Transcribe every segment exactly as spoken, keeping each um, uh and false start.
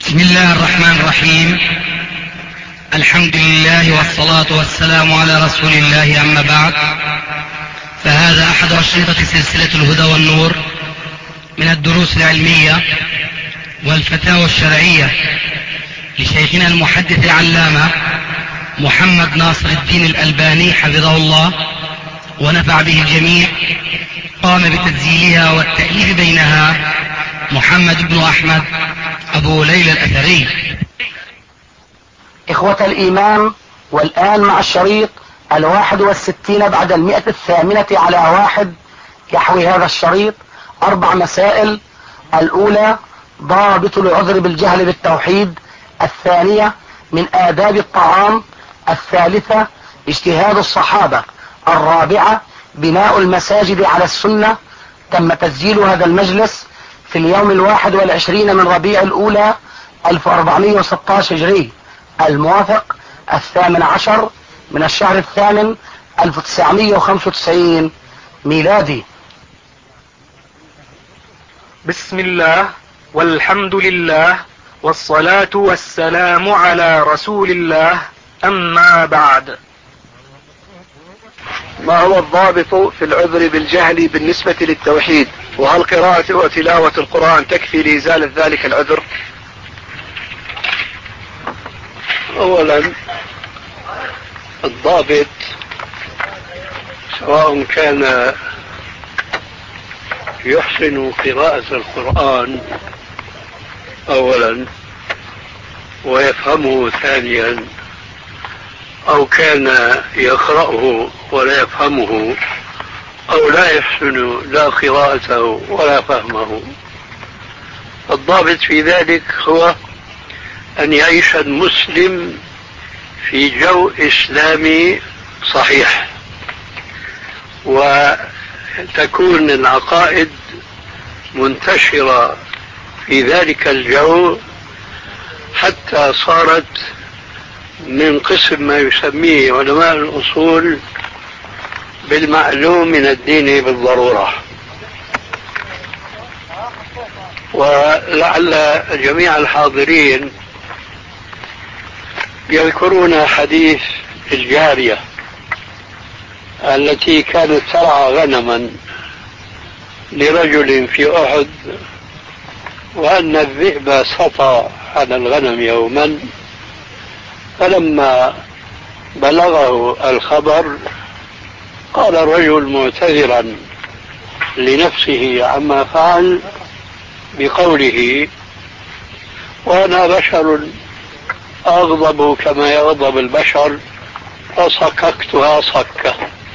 بسم الله الرحمن الرحيم. الحمد لله والصلاة والسلام على رسول الله، أما بعد، فهذا أحد أشرطة سلسلة الهدى والنور من الدروس العلمية والفتاوى الشرعية لشيخنا المحدث العلامة محمد ناصر الدين الألباني حفظه الله ونفع به الجميع. قام بتسجيلها والتأليف بينها محمد بن أحمد أبو ليلى الأثري. إخوة الإيمان، والآن مع الشريط الواحد والستين بعد المئة الثامنة على واحد. يحوي هذا الشريط أربع مسائل: الأولى ضابط العذر بالجهل بالتوحيد، الثانية من آداب الطعام، الثالثة اجتهاد الصحابة، الرابعة بناء المساجد على السنة. تم تسجيل هذا المجلس في اليوم الواحد والعشرين من ربيع الأولى ألف وأربعمائة وستة عشر هجري، الموافق الثامن عشر من الشهر الثامن ألف وتسعمائة وخمسة وتسعين ميلادي. بسم الله والحمد لله والصلاة والسلام على رسول الله، أما بعد. ما هو الضابط في العذر بالجهل بالنسبة للتوحيد؟ وهل قراءة وتلاوة القرآن تكفي لإزالة ذلك العذر؟ أولا، الضابط سواء كان يحسن قراءة القرآن أولا ويفهمه ثانيا، أو كان يقرأه ولا يفهمه، أو لا يحسن لا قراءته ولا فهمه، الضابط في ذلك هو أن يعيش المسلم في جو إسلامي صحيح، وتكون العقائد منتشرة في ذلك الجو حتى صارت من قسم ما يسميه علماء الأصول بالمعلوم من الدين بالضرورة. ولعل جميع الحاضرين يذكرون حديث الجارية التي كانت ترعى غنما لرجل في أحد، وأن الذئب سطى على الغنم يوما، فلما بلغه الخبر قال الرجل معتذرا لنفسه عما فعل بقوله: وأنا بشر أغضب كما يغضب البشر، فصككتها صكة.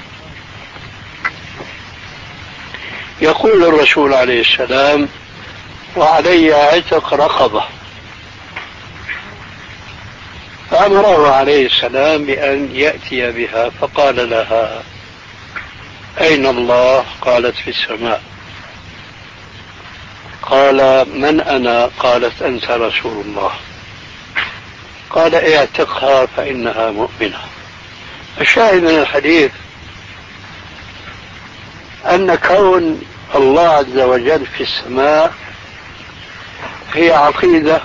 يقول الرسول عليه السلام: وعلي عتق رقبة. فأمره عليه السلام بأن يأتي بها، فقال لها: أين الله؟ قالت: في السماء. قال: من أنا؟ قالت: أنت رسول الله. قال: اعتقها فإنها مؤمنة. الشاهد من الحديث أن كون الله عز وجل في السماء هي عقيدة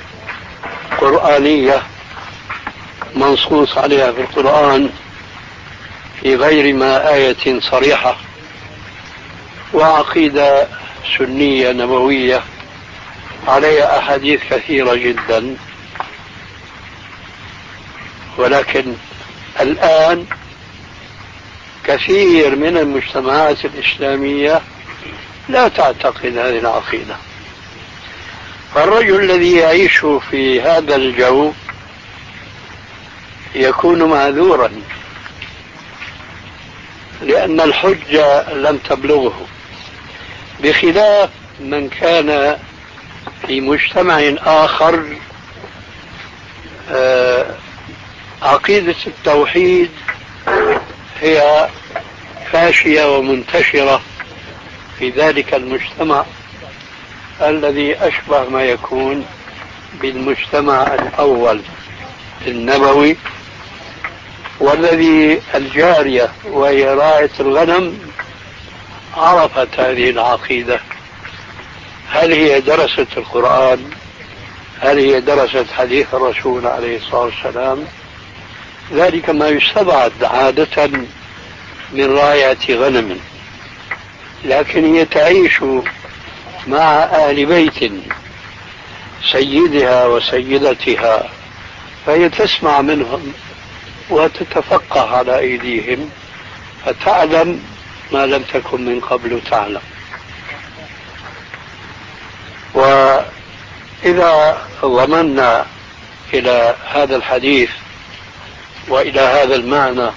قرآنية منصوص عليها في القرآن في غير ما آية صريحة، وعقيدة سنية نبوية عليها أحاديث كثيرة جدا. ولكن الآن كثير من المجتمعات الإسلامية لا تعتقد هذه العقيدة، فالرجل الذي يعيش في هذا الجو يكون معذورا، لأن الحجة لم تبلغه، بخلاف من كان في مجتمع آخر عقيدة التوحيد هي فاشية ومنتشرة في ذلك المجتمع الذي أشبه ما يكون بالمجتمع الأول النبوي، والذي الجارية وهي راعية الغنم عرفت هذه العقيدة. هل هي درست القرآن هل هي درست حديث الرسول عليه الصلاة والسلام؟ ذلك ما يستبعد عادة من راية غنم، لكن هي تعيش مع أهل بيت سيدها وسيدتها، فهي تسمع منهم وتتفقه على أيديهم، فتعلم ما لم تكن من قبل تعلم. وإذا ضمنا إلى هذا الحديث وإلى هذا المعنى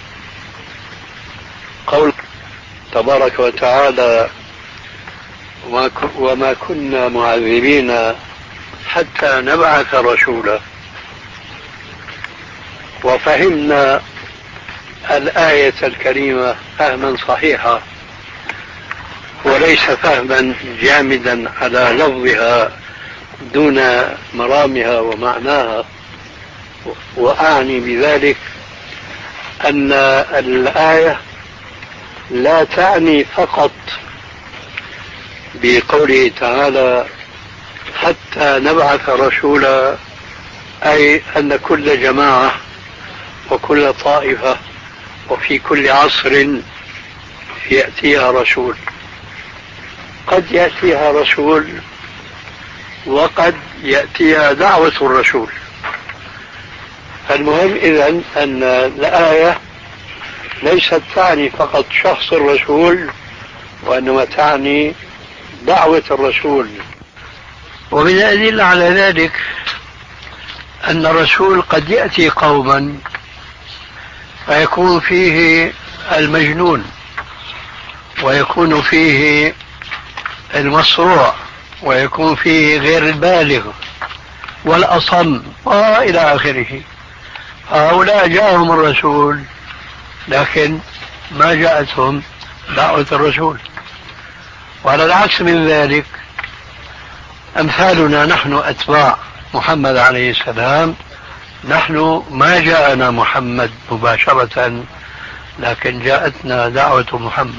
قول تبارك وتعالى: وما كنا معذبين حتى نبعث رسولا، وفهمنا الآية الكريمة فهما صحيحا وليس فهما جامدا على لفظها دون مرامها ومعناها. وأعني بذلك أن الآية لا تعني فقط بقوله تعالى حتى نبعث رسولا، أي أن كل جماعة وكل طائفة وفي كل عصر يأتيها رسول. قد يأتيها رسول وقد يأتيها دعوة الرسول. المهم إذن أن الآية ليست تعني فقط شخص الرسول، وإنما تعني دعوة الرسول. ومن الأدلة على ذلك أن الرسول قد يأتي قوما فيكون فيه المجنون، ويكون فيه المصروع، ويكون فيه غير البالغ والأصم وإلى آخره. هؤلاء جاءهم الرسول لكن ما جاءتهم دعوة الرسول. وعلى العكس من ذلك أمثالنا نحن أتباع محمد عليه السلام، نحن ما جاءنا محمد مباشرة لكن جاءتنا دعوة محمد.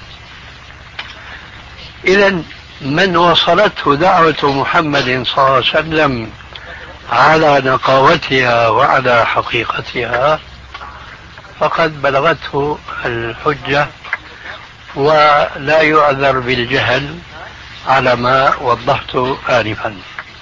إذن من وصلته دعوة محمد صلى الله عليه وسلم على نقاوتها وعلى حقيقتها فقد بلغته الحجة، ولا يعذر بالجهل على ما وضحته آنفا.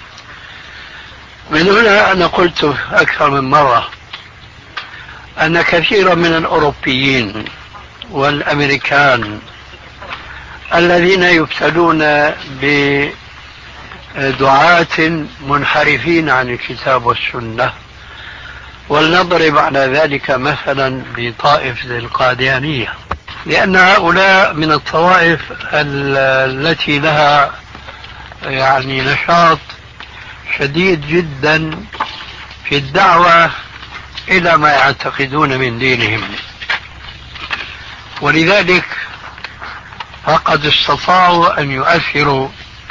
من هنا أنا قلت أكثر من مرة أن كثيرا من الأوروبيين والأمريكان الذين يبتلون بدعاة منحرفين عن الكتاب والسنة، ولنضرب على ذلك مثلا بطائفة القاديانية، لأن هؤلاء من الطوائف التي لها يعني نشاط شديد جدا في الدعوة إلى ما يعتقدون من دينهم، ولذلك فقد استطاعوا أن يؤثروا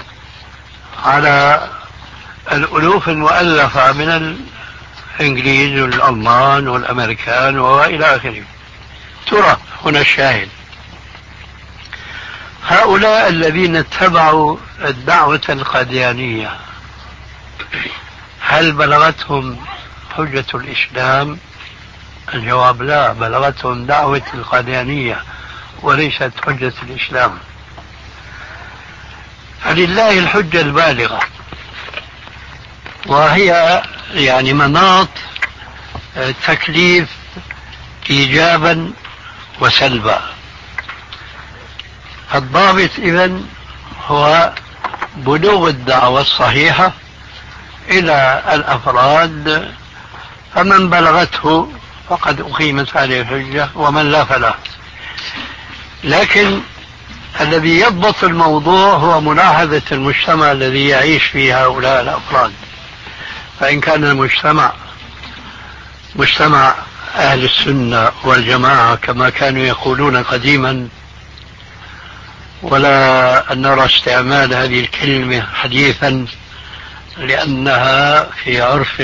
على الألوف المؤلفة من الإنجليز والألمان والأمريكان وإلى آخره. ترى هنا الشاهد: هؤلاء الذين اتبعوا الدعوة القاديانية هل بلغتهم حجة الإسلام؟ الجواب لا، بلغتهم دعوة القاديانية وليست حجة الإسلام. فلله الحجة البالغة، وهي يعني مناط تكليف إيجابا وسلبا. الضابط إذن هو بلوغ الدعوة الصحيحة إلى الأفراد، فمن بلغته فقد أقيمت عليه الحجة، ومن لا فلا. لكن الذي يضبط الموضوع هو ملاحظة المجتمع الذي يعيش فيه هؤلاء الأفراد. فإن كان المجتمع مجتمع أهل السنة والجماعة كما كانوا يقولون قديما، ولا أن نرى استعمال هذه الكلمة حديثا لأنها في عرف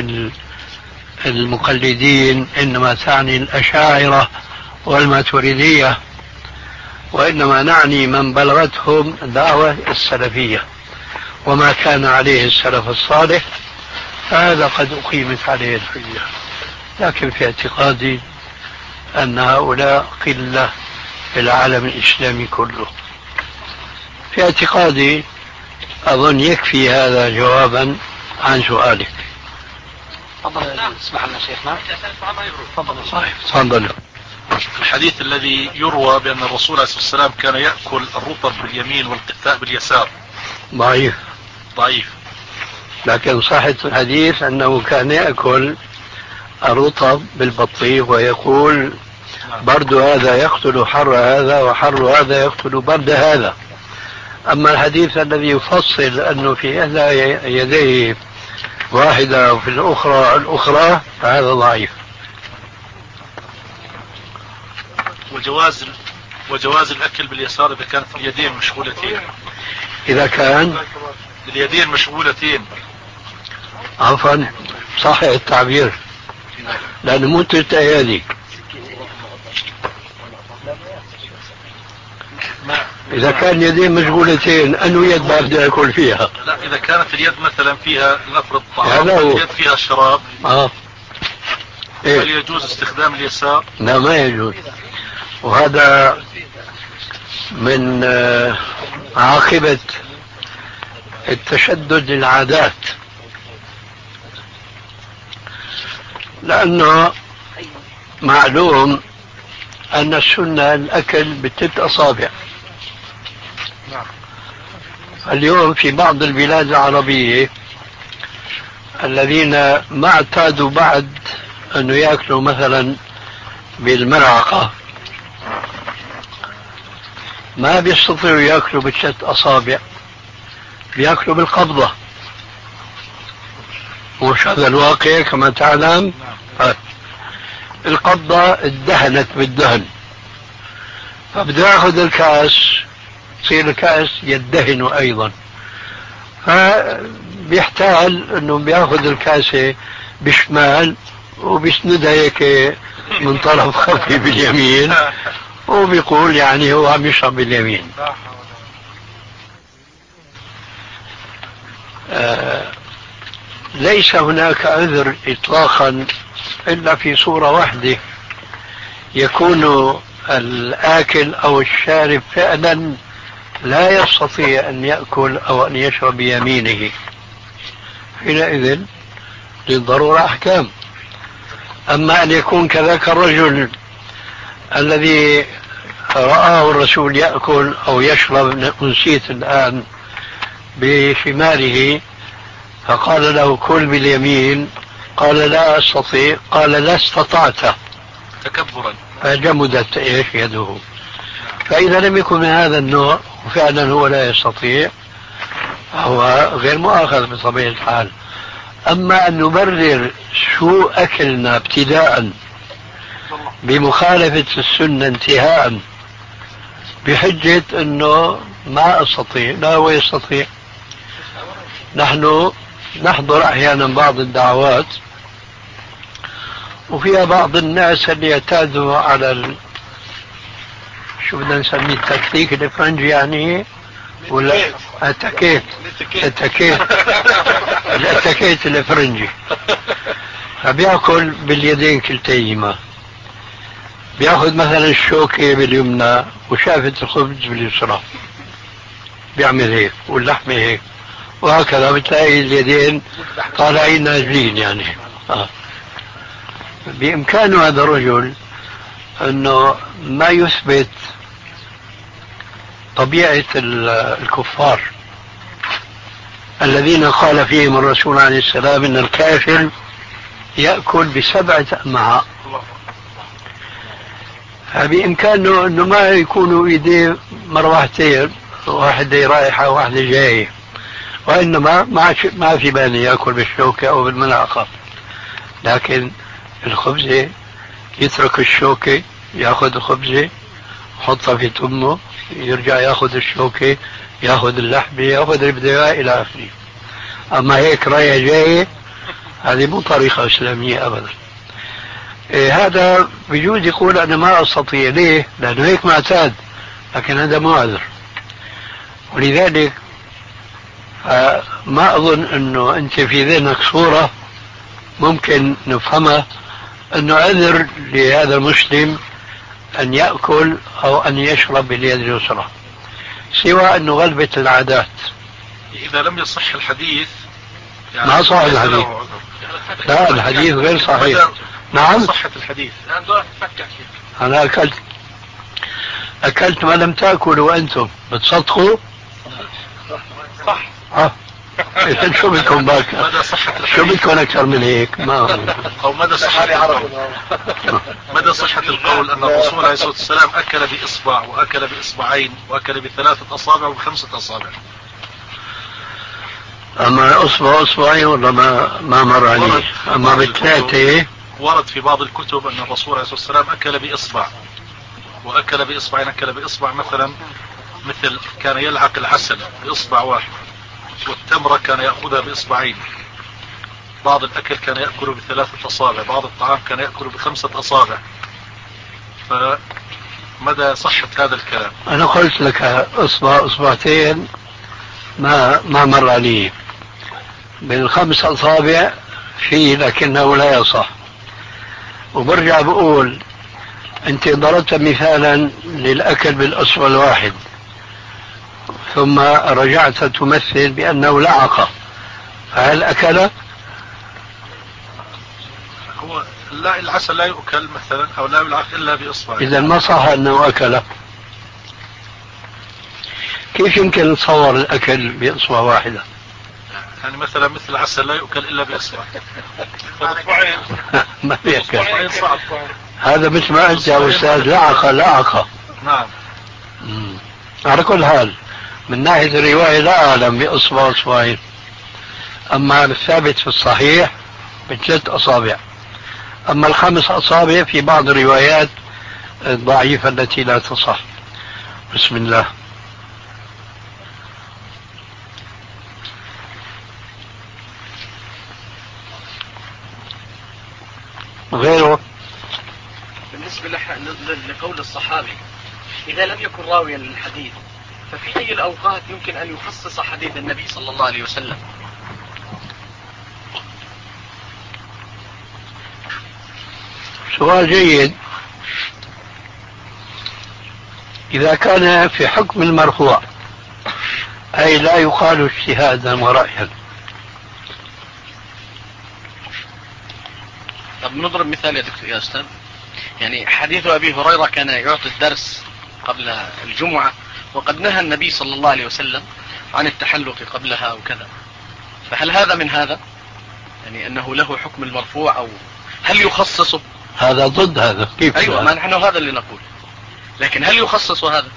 المقلدين إنما تعني الأشاعرة والماتريدية، وإنما نعني من بلغتهم دعوة السلفية وما كان عليه السلف الصالح، هذا قد أقيمت عليه الحجة. لكن في اعتقادي أن هؤلاء قلة في العالم الإسلامي كله. في اعتقادي أظن يكفي هذا جوابا عن سؤالك. تفضل اسمح لنا شيخنا. تفضل. الحديث الذي يروى بأن الرسول عليه الصلاة والسلام كان يأكل الرطب باليمين والقثاء باليسار ضعيف. ضعيف. لكن صحة الحديث أنه كان يأكل الرطب بالبطيخ ويقول برد هذا يقتل حر هذا وحر هذا يقتل برد هذا. أما الحديث الذي يفصل أنه في إحدى يديه واحدة وفي الأخرى الأخرى فهذا ضعيف. وجواز وجواز الأكل باليسار إذا كانت اليدين مشغولتين. إذا كان اليدين مشغولتين. عفوا صحيح التعبير لأنه مو تلت أيادي. إذا كان يدين مشغولتين أنه يد ما بدي أكل فيها. لا إذا كانت اليد مثلا فيها نفرض طعام هو... اليد فيها شراب آه. إيه؟ هل يجوز استخدام اليسار؟ لا ما يجوز. وهذا من عاقبة التشدد للعادات، لأنه معلوم أن السنة الأكل بست أصابع. اليوم في بعض البلاد العربية الذين ما اعتادوا بعد أنه يأكلوا مثلا بالملعقة ما بيستطيعوا يأكلوا بست أصابع، بيأكلوا بالقبضة. وش هذا الواقع كما تعلم؟ القبضة ادهنت بالدهن، فبده ياخذ الكاس يصير الكاس يدهن أيضا، فبيحتاج أنه بياخذ الكاسة بشمال وبيسندها هيك من طرف خفي باليمين وبيقول يعني هو عم يشرب باليمين. آه ليس هناك عذر إطلاقا إلا في صورة واحدة، يكون الآكل أو الشارب فعلا لا يستطيع أن يأكل أو أن يشرب بيمينه، حينئذ للضرورة أحكام. أما أن يكون كذاك الرجل الذي رآه الرسول يأكل أو يشرب، نسيت الآن، بشماله فقال له كل باليمين، قال لا أستطيع، قال لا استطعت تكبرا، فجمدت إيش يده. فإذا لم يكن من هذا النوع وفعلا هو لا يستطيع هو غير مؤاخذ بطبيعة الحال. أما أن نبرر سوء أكلنا ابتداء بمخالفة السنة انتهاء بحجة أنه ما أستطيع، لا هو يستطيع. نحن نحضر أحيانا بعض الدعوات وفيها بعض الناس اللي يعتادوا على ال... شو بدنا نسميه التكتيك الفرنجي يعني ولا التكيت التكيت التكيت الفرنجي، فبيأكل باليدين كلتيهما، بياخذ مثلا الشوكة باليمنى وشافة الخبز باليسرى بيعمل هيك واللحمة هيك وهكذا، بتلاقي اليدين طالعين نازلين يعني. آه. بإمكانه هذا الرجل أنه ما يثبت طبيعة الكفار الذين قال فيهم الرسول عليه السلام إن الكافر يأكل بسبعة أمعاء، فبإمكانه أنه ما يكونوا إيديه مروحتين، واحدة رايحة وواحدة جاية، وإنما ما في بالي يأكل بالشوكة أو بالملعقة، لكن الخبزة يترك الشوكة يأخذ الخبزة يحطها في تمه، يرجع يأخذ الشوكة يأخذ اللحمة يأخذ البداية إلى آخره. أما هيك رايح جاي هذه مو طريقة إسلامية أبدا. إيه هذا بجوز يقول أنا ما أستطيع، ليه؟ لأنه هيك معتاد، لكن هذا مو عذر. ولذلك فما أظن أنه أنت في ذهنك صورة ممكن نفهمها أنه عذر لهذا المسلم أن يأكل أو أن يشرب باليد اليسرى، سوى أنه غلبة العادات. إذا لم يصح الحديث يعني ما صح الحديث. لا الحديث غير صحيح. نعم صحة الحديث. أنا أكلت أكلت ما لم تأكلوا وأنتم بتصدقوا؟ صح. أه إذن شو بدكم باك؟ شو بدكم أكثر من هيك؟ ما أو مدى صحة القول مدى صحة القول أن الرسول عليه الصلاة والسلام أكل بإصبع وأكل بإصبعين وأكل بثلاثة أصابع وبخمسة أصابع. أما أصبع أصبعين ولا ما ما مر عليه؟ أما بالثلاثة ورد في بعض الكتب أن الرسول عليه الصلاة والسلام أكل بإصبع وأكل بإصبعين. أكل بإصبع مثلا مثل كان يلعق العسل بإصبع واحد، والتمرة كان يأخذها بإصبعين، بعض الأكل كان يأكل بثلاثة أصابع، بعض الطعام كان يأكل بخمسة أصابع. فمدى صحة هذا الكلام؟ أنا قلت لك إصبع إصبعتين ما ما مر عليه، بالخمس أصابع فيه لكنه لا يصح. وبرجع بقول أنت ضربت مثالا للأكل بالأصبع الواحد ثم رجعت تمثل بأنه لعق، فهل أكل؟ هو لا، العسل لا يؤكل مثلا أو لا يلعق إلا بإصبع. إذا ما صح أنه أكل. كيف يمكن نتصور الأكل بإصبع واحدة؟ يعني مثلا مثل العسل لا يؤكل إلا بإصبع. ما بيأكل. هذا مثل ما أنت يا أستاذ لعق لعق. نعم. مم. على كل حال من ناحية الرواية لا أعلم بإصبع أصبعين، أما الثابت في الصحيح بثلاث أصابع. أما الخمس أصابع في بعض الروايات الضعيفة التي لا تصح. بسم الله. غيره بالنسبة لقول الصحابي إذا لم يكن راويا للحديث ففي أي الأوقات يمكن أن يخصص حديث النبي صلى الله عليه وسلم؟ سؤال جيد. إذا كان في حكم المرفوع أي لا يقال اجتهادا ورأيا. طب نضرب مثال يا دكتور يا أستاذ. يعني حديث أبي هريرة كان يعطي الدرس قبل الجمعة، وقد نهى النبي صلى الله عليه وسلم عن التحلق قبلها وكذا، فهل هذا من هذا؟ يعني أنه له حكم المرفوع أو هل يخصصه؟ هذا ضد هذا. كيف؟ أيوة، ما نحن هذا اللي نقول، لكن هل يخصص هذا؟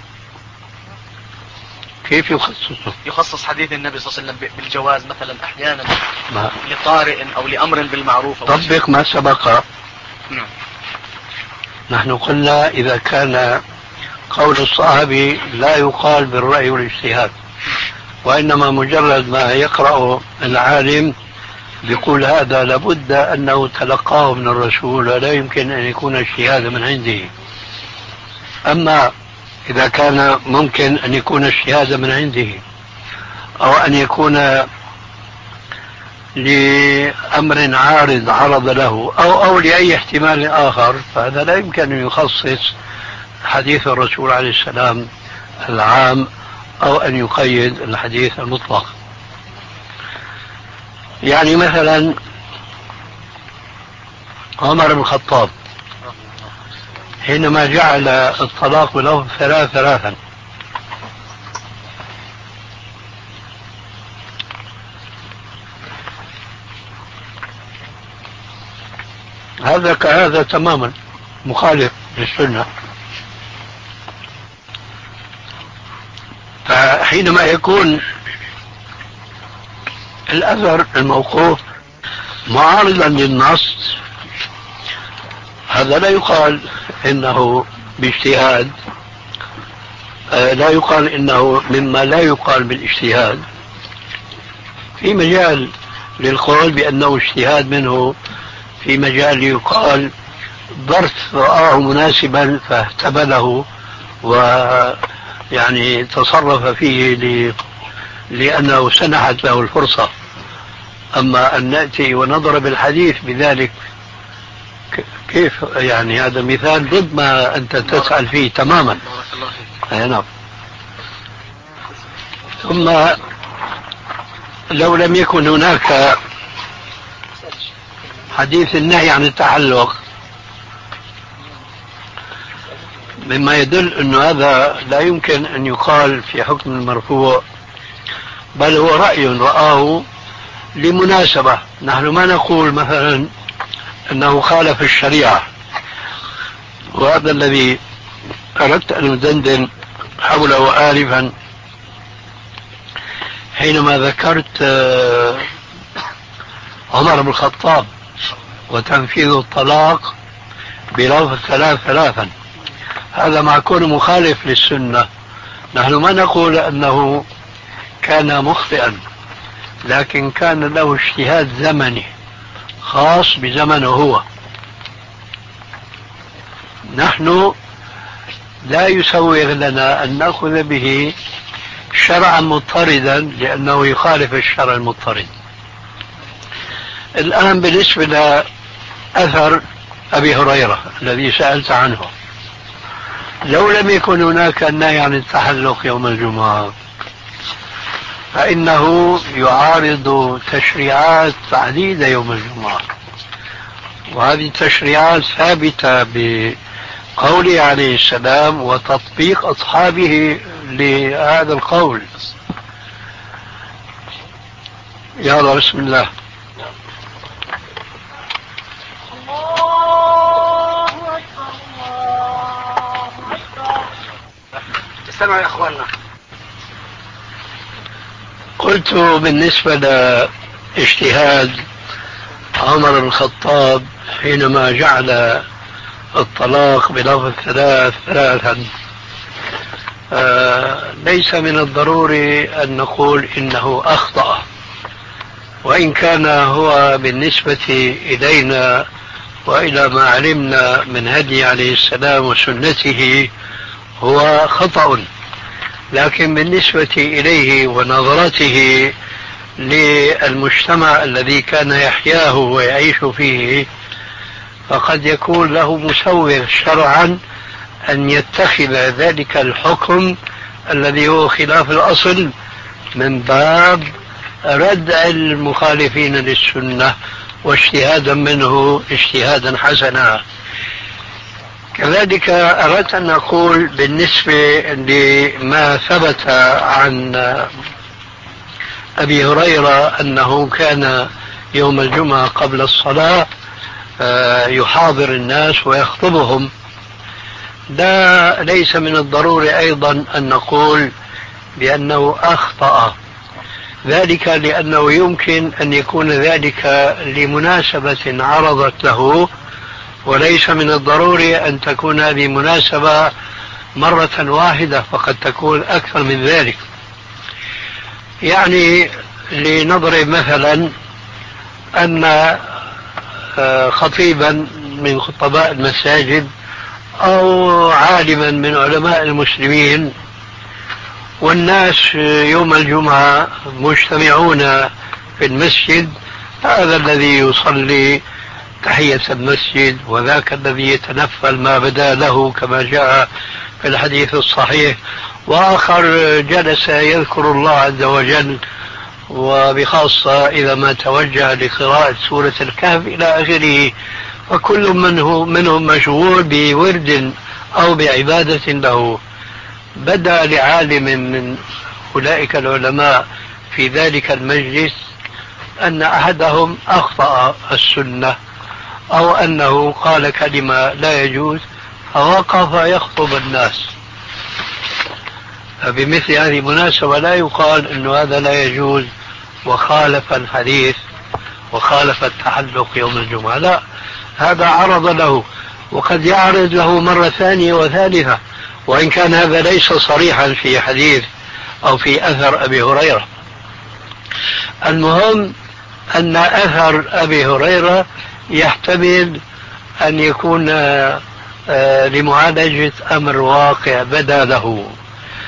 كيف يخصصه؟ يخصص حديث النبي صلى الله عليه وسلم بالجواز مثلا أحيانا ما. لطارئ أو لأمر بالمعروف. أو طبق ما سبق. نعم. نحن قلنا إذا كان قول الصحابي لا يقال بالرأي والاجتهاد، وإنما مجرد ما يقرأ العالم بيقول هذا لابد أنه تلقاه من الرسول ولا يمكن أن يكون اجتهاد من عنده. أما إذا كان ممكن أن يكون اجتهاد من عنده أو أن يكون لأمر عارض عرض له أو أو لأي احتمال آخر، فهذا لا يمكن أن يخصص حديث الرسول عليه السلام العام أو أن يقيد الحديث المطلق. يعني مثلا عمر بن الخطاب حينما جعل الطلاق له ثلاث ثلاثا هذا كهذا تماما مخالف للسنة. فحينما يكون الأثر الموقوف معارضا للنص هذا لا يقال إنه باجتهاد، لا يقال إنه مما لا يقال بالاجتهاد. في مجال للقول بأنه اجتهاد منه، في مجال يقال ظرف رآه مناسبا فاهتبله ويعني تصرف فيه لأنه سنحت له الفرصة. أما أن نأتي ونضرب الحديث بذلك كيف يعني؟ هذا مثال ضد ما أنت تسأل فيه تماما. أي نعم. ثم لو لم يكن هناك حديث النهي عن التعلق مما يدل أن هذا لا يمكن أن يقال في حكم المرفوع، بل هو رأي رآه لمناسبة. نحن ما نقول مثلا أنه خالف الشريعة، وهذا الذي أردت أن أدندن حوله آلفا حينما ذكرت عمر بن الخطاب وتنفيذ الطلاق بلفظ ثلاث ثلاثا. هذا مع كونه مخالف للسنة، نحن ما نقول أنه كان مخطئا، لكن كان له اجتهاد زمني خاص بزمنه هو. نحن لا يسوغ لنا أن نأخذ به شرعا مضطردا لأنه يخالف الشرع المضطرد. الآن بالنسبة لأثر أبي هريرة الذي سألت عنه، لو لم يكن هناك النهي عن التحلق يوم الجمعة فإنه يعارض تشريعات عديدة يوم الجمعة، وهذه التشريعات ثابتة بقوله عليه السلام وتطبيق أصحابه لهذا القول. يلا بسم الله. استمعوا يا اخواننا. قلت بالنسبة لاجتهاد عمر بن الخطاب حينما جعل الطلاق بلفظ ثلاث ثلاثا، آه ليس من الضروري أن نقول إنه أخطأ، وإن كان هو بالنسبة إلينا وإلى ما علمنا من هدي عليه السلام وسنته هو خطأ، لكن بالنسبة إليه ونظرته للمجتمع الذي كان يحياه ويعيش فيه فقد يكون له مسوغ شرعا أن يتخذ ذلك الحكم الذي هو خلاف الأصل من باب ردع المخالفين للسنة واجتهادا منه اجتهادا حسنا. كذلك أردت أن أقول بالنسبة لما ثبت عن أبي هريرة أنه كان يوم الجمعة قبل الصلاة يحاضر الناس ويخطبهم، لا ليس من الضروري أيضا أن نقول بأنه أخطأ، ذلك لأنه يمكن أن يكون ذلك لمناسبة عرضت له، وليس من الضروري أن تكون هذه مناسبة مرة واحدة، فقد تكون أكثر من ذلك. يعني لنضرب مثلا أن خطيبا من خطباء المساجد أو عالما من علماء المسلمين والناس يوم الجمعة مجتمعون في المسجد، هذا الذي يصلي تحية المسجد وذاك الذي يتنفل ما بدا له كما جاء في الحديث الصحيح، وآخر جلس يذكر الله عز وجل، وبخاصة إذا ما توجه لقراءة سورة الكهف إلى آخره، فكل منه منهم مشغول بورد أو بعبادة له. بدا لعالم من أولئك العلماء في ذلك المجلس أن أحدهم أخطأ السنة أو أنه قال كلمة لا يجوز، فوقف يخطب الناس. فبمثل هذه المناسبة لا يقال أن هذا لا يجوز وخالف الحديث وخالف التحلق يوم الجمعة، لا، هذا عرض له وقد يعرض له مرة ثانية وثالثة، وإن كان هذا ليس صريحا في حديث أو في أثر أبي هريرة. المهم أن أثر أبي هريرة يحتمل أن يكون لمعالجة أمر واقع بدا له.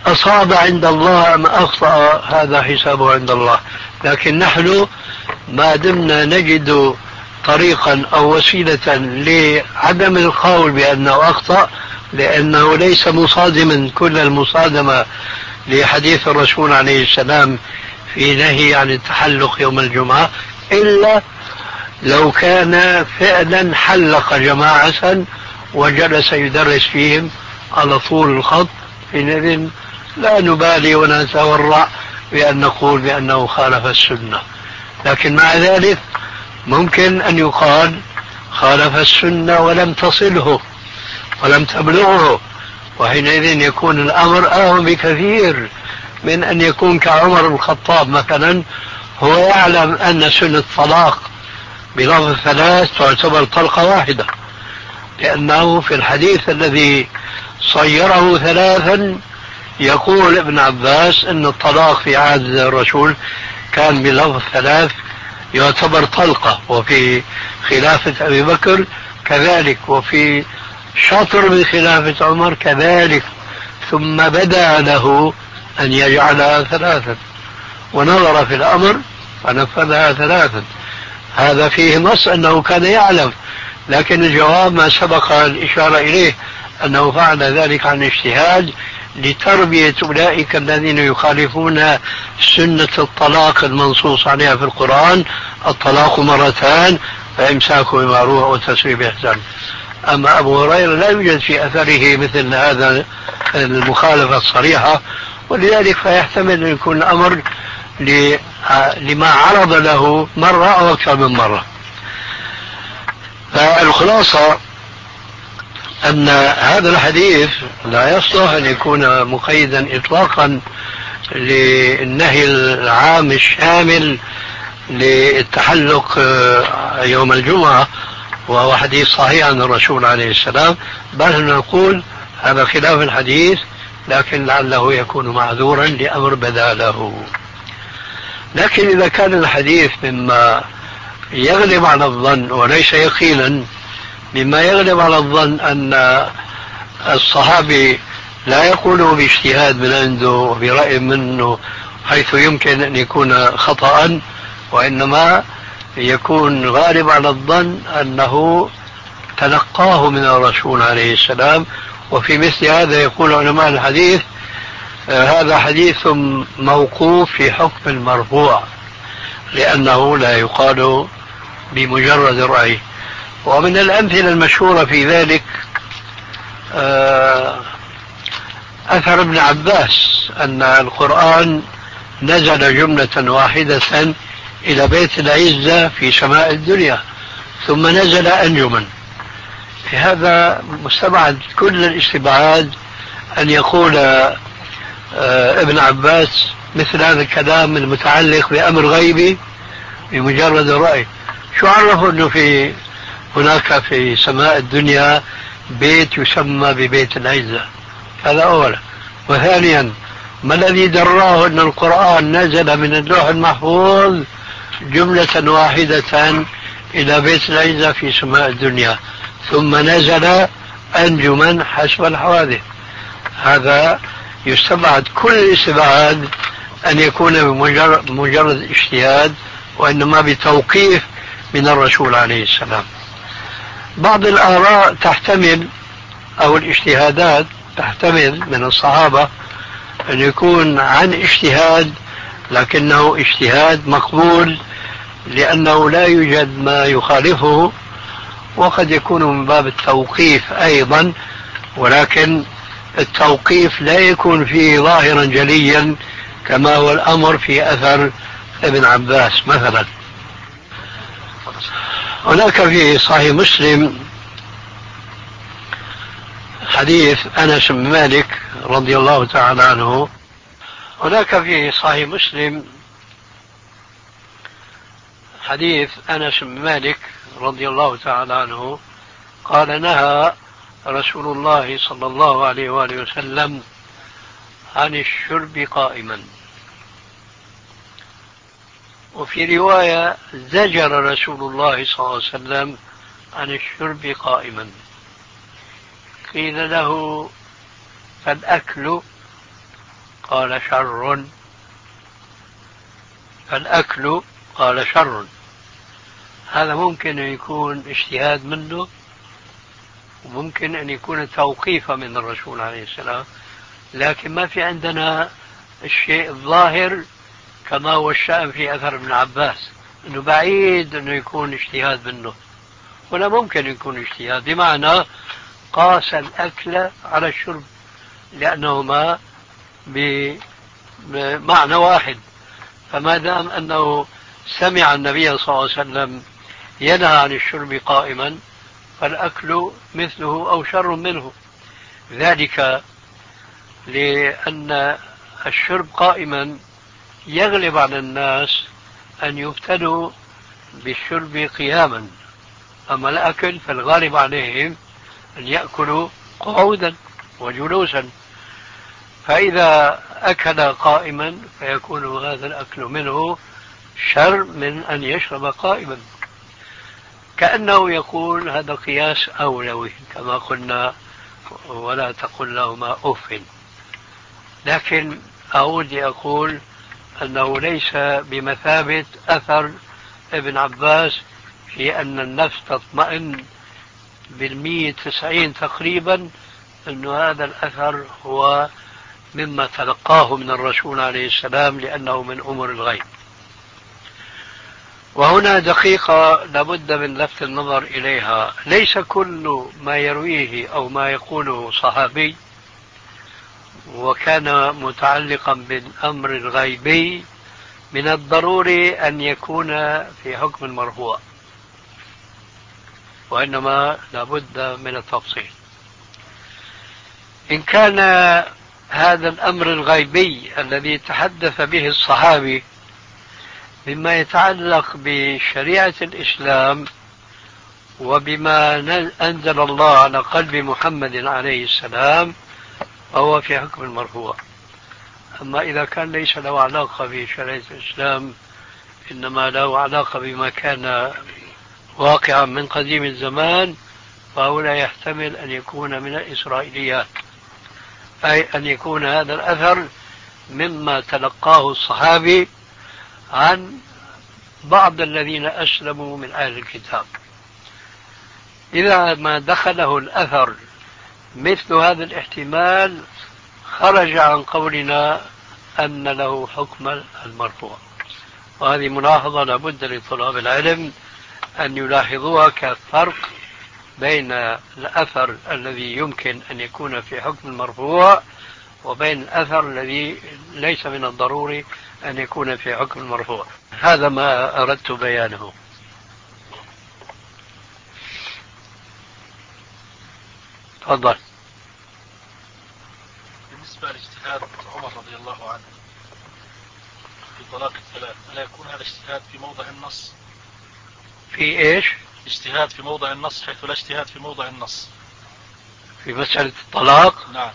أصاب عند الله أم أخطأ هذا حسابه عند الله، لكن نحن ما دمنا نجد طريقا أو وسيلة لعدم القول بأنه أخطأ، لأنه ليس مصادما كل المصادمة لحديث الرسول عليه السلام في نهي عن التحلق يوم الجمعة، إلا لو كان فعلا حلق جماعة وجلس يدرس فيهم على طول الخط، حينئذ لا نبالي ونتورع بأن نقول بأنه خالف السنة. لكن مع ذلك ممكن أن يقال خالف السنة ولم تصله ولم تبلغه، وحينئذ يكون الأمر أهم بكثير من أن يكون كعمر بن الخطاب مثلا، هو يعلم أن سنة الطلاق بلفظ ثلاث تعتبر طلقة واحدة، لأنه في الحديث الذي صيره ثلاثا يقول ابن عباس أن الطلاق في عهد الرسول كان بلفظ ثلاث يعتبر طلقة، وفي خلافة أبي بكر كذلك، وفي شطر من خلافة عمر كذلك، ثم بدا له أن يجعلها ثلاثا ونظر في الأمر فنفذها ثلاثا. هذا فيه نص أنه كان يعلم، لكن الجواب ما سبق الإشارة إليه أنه فعل ذلك عن اجتهاد لتربية أولئك الذين يخالفون سنة الطلاق المنصوص عليها في القرآن، الطلاق مرتان فإمساك بمعروف وتسريح بإحسان. أما أبو هريرة لا يوجد في أثره مثل هذا المخالفة الصريحة، ولذلك فيحتمل أن يكون الأمر لما عرض له مرة أو أكثر من مرة. فالخلاصة أن هذا الحديث لا يصلح أن يكون مقيدا إطلاقا للنهي العام الشامل للتحلق يوم الجمعة، وهو حديث صحيح عن الرسول عليه السلام، بل نقول هذا خلاف الحديث، لكن لعله يكون معذورا لأمر بدا له. لكن إذا كان الحديث مما يغلب على الظن وليس يقينا، مما يغلب على الظن أن الصحابي لا يقوله باجتهاد من عنده وبرأي منه حيث يمكن أن يكون خطأ، وإنما يكون غالب على الظن أنه تلقاه من الرسول عليه السلام. وفي مثل هذا يقول علماء الحديث آه هذا حديث موقوف في حكم المرفوع، لأنه لا يقال بمجرد الرأي. ومن الأمثلة المشهورة في ذلك آه أثر ابن عباس أن القرآن نزل جملة واحدة إلى بيت العزة في سماء الدنيا ثم نزل أنجما. في هذا مستبعد كل الاستبعاد أن يقول آه ابن عباس مثل هذا الكلام المتعلق بأمر غيبي بمجرد الرأي. شو عرفه أنه في هناك في سماء الدنيا بيت يسمى ببيت العزة؟ هذا أولا. وثانيا ما الذي دراه أن القرآن نزل من اللوح المحفوظ جملة واحدة إلى بيت العزة في سماء الدنيا ثم نزل أنجما حسب الحوادث؟ هذا يستبعد كل استبعاد أن يكون بمجرد مجرد اجتهاد، وإنما بتوقيف من الرسول عليه السلام. بعض الآراء تحتمل أو الاجتهادات تحتمل من الصحابة أن يكون عن اجتهاد، لكنه اجتهاد مقبول لأنه لا يوجد ما يخالفه، وقد يكون من باب التوقيف أيضا، ولكن التوقيف لا يكون فيه ظاهرا جليا كما هو الأمر في أثر ابن عباس مثلا. هناك في صحيح مسلم حديث أنس بن مالك رضي الله تعالى عنه هناك في صحيح مسلم حديث أنس بن مالك رضي الله تعالى عنه قال نهى رسول الله صلى الله عليه وآله وسلم عن الشرب قائما. وفي رواية زجر رسول الله صلى الله عليه وسلم عن الشرب قائما. قيل له فالأكل؟ قال شر، فالأكل قال شر. هذا ممكن أن يكون اجتهاد منه، وممكن أن يكون توقيفا من الرسول عليه السلام، لكن ما في عندنا الشيء الظاهر كما هو الشأن في أثر ابن عباس، أنه بعيد أنه يكون اجتهاد منه، ولا ممكن يكون اجتهاد، بمعنى قاس الأكل على الشرب، لأنهما بمعنى واحد. فما دام أنه سمع النبي صلى الله عليه وسلم ينهى عن الشرب قائما، فالأكل مثله أو شر منه، ذلك لأن الشرب قائما يغلب على الناس أن يبتلوا بالشرب قياما، أما الأكل فالغالب عليهم أن يأكلوا قعودا وجلوسا، فإذا أكل قائما فيكون هذا الأكل منه شر من أن يشرب قائما. كأنه يقول هذا قياس أولوي كما قلنا، ولا تقل لهما أف. لكن أعود أقول أنه ليس بمثابة أثر ابن عباس في أن النفس تطمئن بالمية تسعين تقريبا، أن هذا الأثر هو مما تلقاه من الرسول عليه السلام، لأنه من أمور الغيب. وهنا دقيقة لابد من لفت النظر إليها، ليس كل ما يرويه أو ما يقوله صحابي وكان متعلقا بالأمر الغيبي من الضروري أن يكون في حكم المرفوع، وإنما لابد من التفصيل. إن كان هذا الأمر الغيبي الذي تحدث به الصحابي مما يتعلق بشريعة الإسلام وبما أنزل الله على قلب محمد عليه السلام، فهو في حكم المرفوع. أما إذا كان ليس له علاقة بشريعة الإسلام، إنما له علاقة بما كان واقعا من قديم الزمان، فهو لا يحتمل أن يكون من الإسرائيليات، أي أن يكون هذا الأثر مما تلقاه الصحابي عن بعض الذين أسلموا من أهل الكتاب. إذا ما دخله الأثر مثل هذا الاحتمال خرج عن قولنا أن له حكم المرفوع. وهذه ملاحظة لابد لطلاب العلم أن يلاحظوها كفرق بين الأثر الذي يمكن أن يكون في حكم المرفوع وبين الأثر الذي ليس من الضروري أن يكون في حكم المرفوع. هذا ما أردت بيانه. تفضل. بالنسبة لاجتهاد عمر رضي الله عنه في طلاق الثلاث، ألا يكون هذا اجتهاد في موضع النص؟ في إيش؟ اجتهاد في موضع النص، حيث لا اجتهاد في موضع النص في مسألة الطلاق؟ نعم.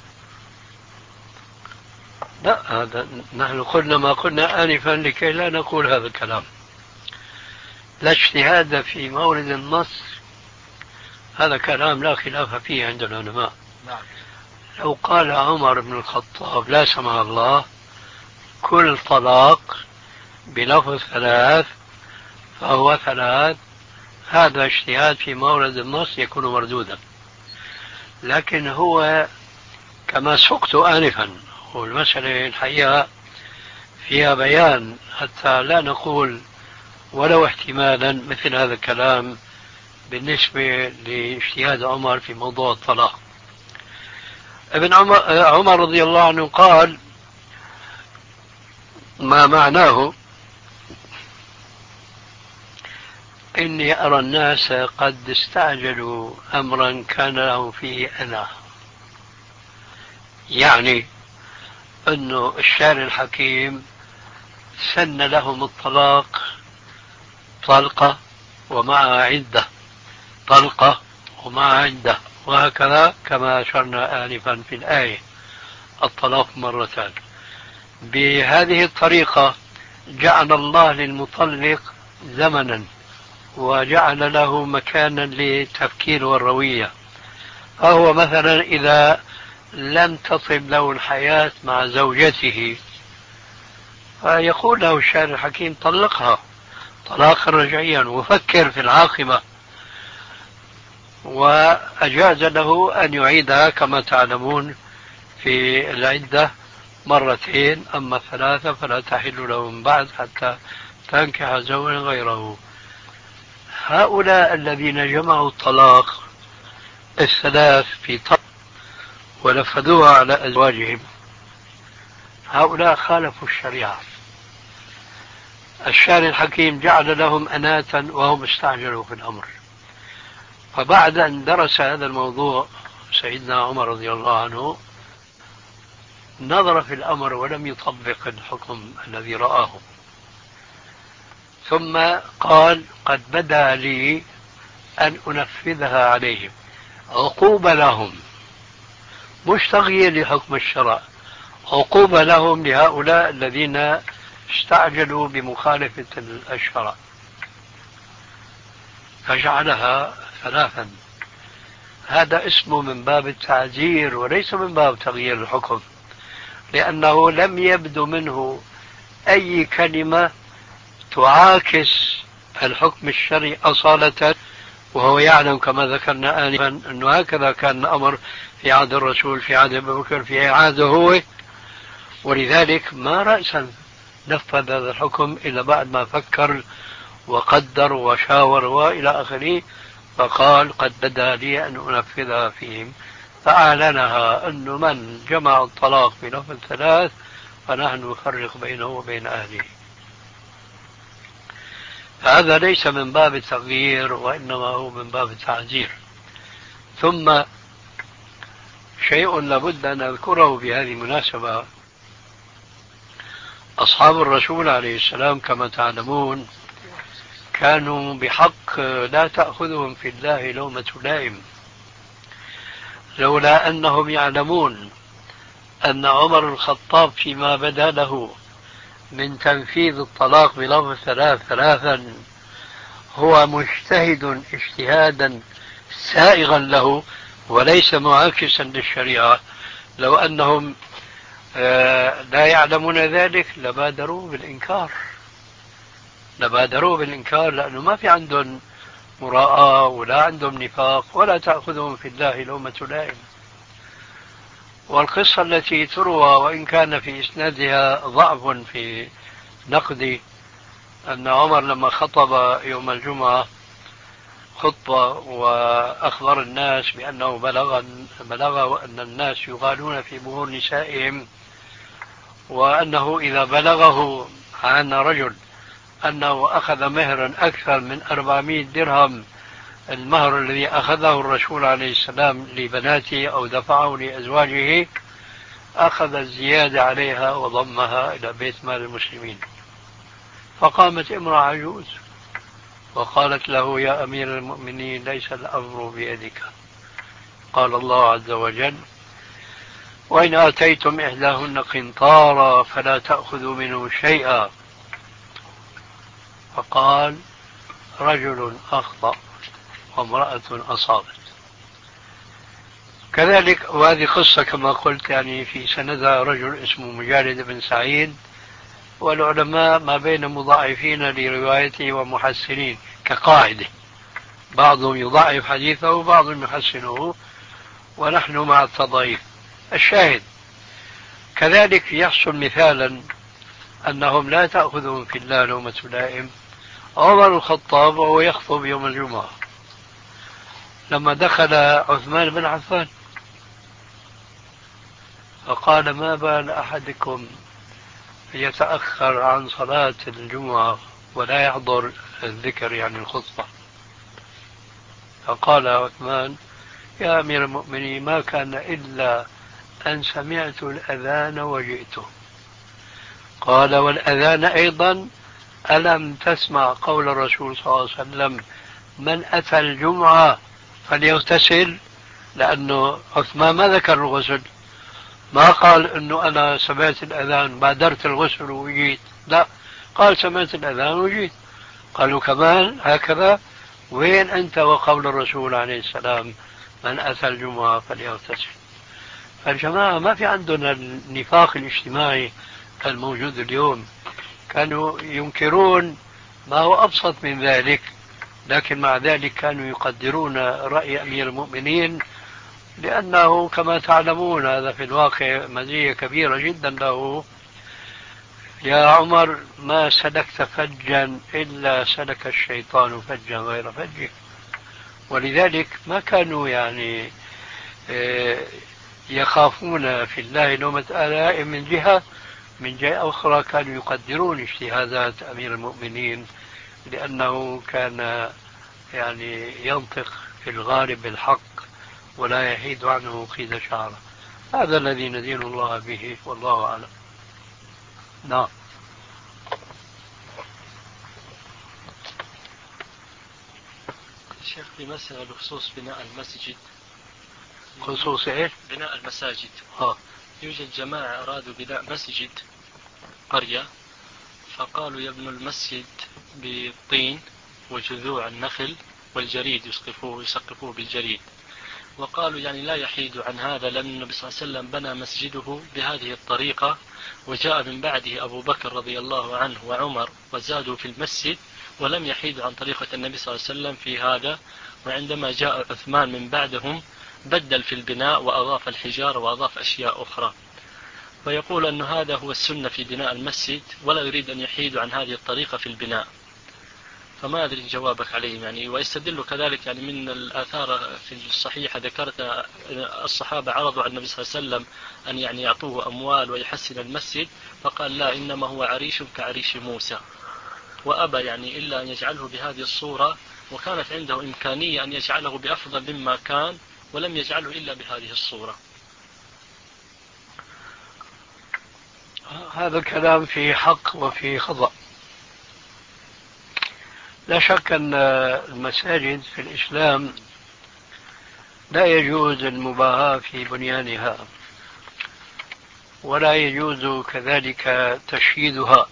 لا، هذا نحن قلنا ما قلنا آنفا لكي لا نقول هذا الكلام. لا اجتهاد في مورد النص، هذا كلام لا خلاف فيه عند العلماء. نعم. لو قال عمر بن الخطاب لا سمح الله كل طلاق بلفظ ثلاث فهو ثلاث، هذا اجتهاد في مورد النص يكون مردودا. لكن هو كما سقت آنفا، والمسألة الحقيقة فيها بيان حتى لا نقول ولو احتمالا مثل هذا الكلام بالنسبة لاجتهاد عمر في موضوع الطلاق. ابن عمر, عمر رضي الله عنه قال ما معناه: إني أرى الناس قد استعجلوا أمرا كان لهم فيه أنا. يعني أنه الشارع الحكيم سن لهم الطلاق طلقة ومع عدة، طلقة ومع عدة، وهكذا كما أشرنا آنفا في الآية الطلاق مرتان. بهذه الطريقة جعل الله للمطلق زمنا وجعل له مكانا للتفكير والروية. فهو مثلا إذا لم تطب له الحياة مع زوجته، فيقول له الشارع الحكيم طلقها طلاقا رجعيا وفكر في العاقبة، وأجاز له أن يعيدها كما تعلمون في العدة مرتين، أما ثلاثة فلا تحل له من بعد حتى تنكح زوجا غيره. هؤلاء الذين جمعوا الطلاق الثلاث في طلاق ونفذوها على أزواجهم، هؤلاء خالفوا الشريعة. الشارع الحكيم جعل لهم أناة وهم استعجلوا في الأمر. فبعد أن درس هذا الموضوع سيدنا عمر رضي الله عنه نظر في الأمر ولم يطبق الحكم الذي رآه، ثم قال قد بدا لي أن أنفذها عليهم عقوبة لهم، مش تغيير لحكم الشرع، عقوبة لهم لهؤلاء الذين استعجلوا بمخالفة الشرع، فجعلها ثلاثا. هذا اسمه من باب التعزير وليس من باب تغيير الحكم، لأنه لم يبدو منه أي كلمة تعاكس الحكم الشرعي أصالة، وهو يعلم كما ذكرنا آنفا أنه هكذا كان الأمر في عهد الرسول، في عهد أبي بكر، في عهده هو، ولذلك ما رأسا نفذ هذا الحكم إلا بعد ما فكر وقدر وشاور وإلى آخره، فقال قد بدا لي أن أنفذها فيهم، فأعلنها أن من جمع الطلاق بلفظ ثلاث فنحن نفرق بينه وبين أهله. هذا ليس من باب التغيير وإنما هو من باب التعزير. ثم شيء لابد أن أذكره بهذه المناسبة، أصحاب الرسول عليه السلام كما تعلمون كانوا بحق لا تأخذهم في الله لومة لائم، لولا أنهم يعلمون أن عمر الخطاب فيما بدا له من تنفيذ الطلاق بلفظ ثلاث ثلاثا هو مجتهد اجتهادا سائغا له وليس معاكسا للشريعة، لو أنهم لا يعلمون ذلك لبادروا بالإنكار، لبادروا بالإنكار لأنه ما في عندهم مراءة ولا عندهم نفاق ولا تأخذهم في الله لومة لائم. والقصة التي تروى وإن كان في إسنادها ضعف في نقدي، أن عمر لما خطب يوم الجمعة خطبة وأخبر الناس بأنه بلغ بلغ أن الناس يغالون في مهور نسائهم، وأنه إذا بلغه عن رجل أنه أخذ مهرا أكثر من أربعمائة درهم، المهر الذي أخذه الرسول عليه السلام لبناته أو دفعه لأزواجه، أخذ الزيادة عليها وضمها إلى بيت مال المسلمين. فقامت امرأة عجوز وقالت له يا أمير المؤمنين ليس الأمر بيدك، قال الله عز وجل وإن آتيتم إحداهن قنطارا فلا تأخذوا منه شيئا، فقال رجل أخطأ وامرأة أصابت. كذلك وهذه قصة كما قلت يعني في سندها رجل اسمه مجالد بن سعيد، والعلماء ما بين مضاعفين لروايته ومحسنين كقاعدة، بعضهم يضاعف حديثه وبعضهم يحسنه ونحن مع التضعيف. الشاهد كذلك يحصل مثالا أنهم لا تأخذهم في الله لومة لائم. عمر الخطاب وهو يخطب يوم الجمعة لما دخل عثمان بن عفان فقال ما بال أحدكم يتأخر عن صلاة الجمعة ولا يحضر الذكر يعني الخطبة؟ فقال عثمان يا أمير المؤمنين ما كان إلا أن سمعت الأذان وجئته. قال والأذان أيضا ألم تسمع قول الرسول صلى الله عليه وسلم من أتى الجمعة فليغتسل؟ لأنه عثمان ما ذكر الغسل، ما قال أنه أنا سمعت الأذان بادرت الغسل وجيت، لا قال سمعت الأذان وجيت. قالوا كمان هكذا وين أنت وقول الرسول عليه السلام من أتى الجمعة فليغتسل؟ الجماعة ما في عندنا النفاق الاجتماعي الموجود اليوم، كانوا ينكرون ما هو أبسط من ذلك، لكن مع ذلك كانوا يقدرون رأي أمير المؤمنين، لأنه كما تعلمون هذا في الواقع مزية كبيرة جدا له. يا عمر ما سلكت فجا إلا سلك الشيطان فجا غير فجه، ولذلك ما كانوا يعني يخافون في الله لومة لائم من جهة، من جهة أخرى كانوا يقدرون اجتهادات أمير المؤمنين، لأنه كان يعني ينطق في الغالب بالحق ولا يحيد عنه قيد شعره. هذا الذي ندين الله به والله أعلم. نعم. شيخ في مسألة بخصوص بناء المسجد. خصوص ايش؟ بناء المساجد. اه يوجد جماعة أرادوا بناء مسجد قرية، فقالوا يبنوا المسجد بالطين وجذوع النخل والجريد، يسقفوه يسقفوه بالجريد، وقالوا يعني لا يحيد عن هذا، لأن النبي صلى الله عليه وسلم بنى مسجده بهذه الطريقة، وجاء من بعده أبو بكر رضي الله عنه وعمر وزادوا في المسجد، ولم يحيدوا عن طريقة النبي صلى الله عليه وسلم في هذا. وعندما جاء عثمان من بعدهم بدل في البناء وأضاف الحجارة وأضاف أشياء أخرى، ويقول أن هذا هو السنة في بناء المسجد، ولا يريد أن يحيدوا عن هذه الطريقة في البناء. فما أدري جوابك عليهم يعني. ويستدل كذلك يعني من الآثار في الصحيحة ذكرت الصحابة عرضوا على النبي صلى الله عليه وسلم أن يعني يعطوه أموال ويحسن المسجد، فقال لا، إنما هو عريش كعريش موسى، وأبى يعني إلا أن يجعله بهذه الصورة، وكانت عنده إمكانية أن يجعله بأفضل مما كان، ولم يجعله إلا بهذه الصورة. هذا الكلام فيه حق وفيه خطأ. لا شك أن المساجد في الإسلام لا يجوز المباهاة في بنيانها، ولا يجوز كذلك تشييدها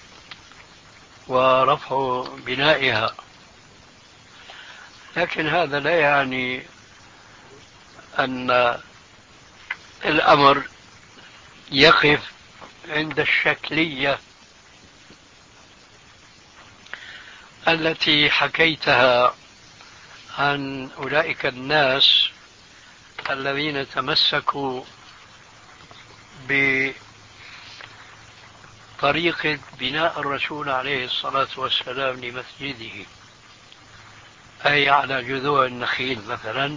ورفع بنائها، لكن هذا لا يعني أن الأمر يقف عند الشكلية التي حكيتها عن أولئك الناس الذين تمسكوا بطريقة بناء الرسول عليه الصلاة والسلام لمسجده، أي على جذوع النخيل مثلا،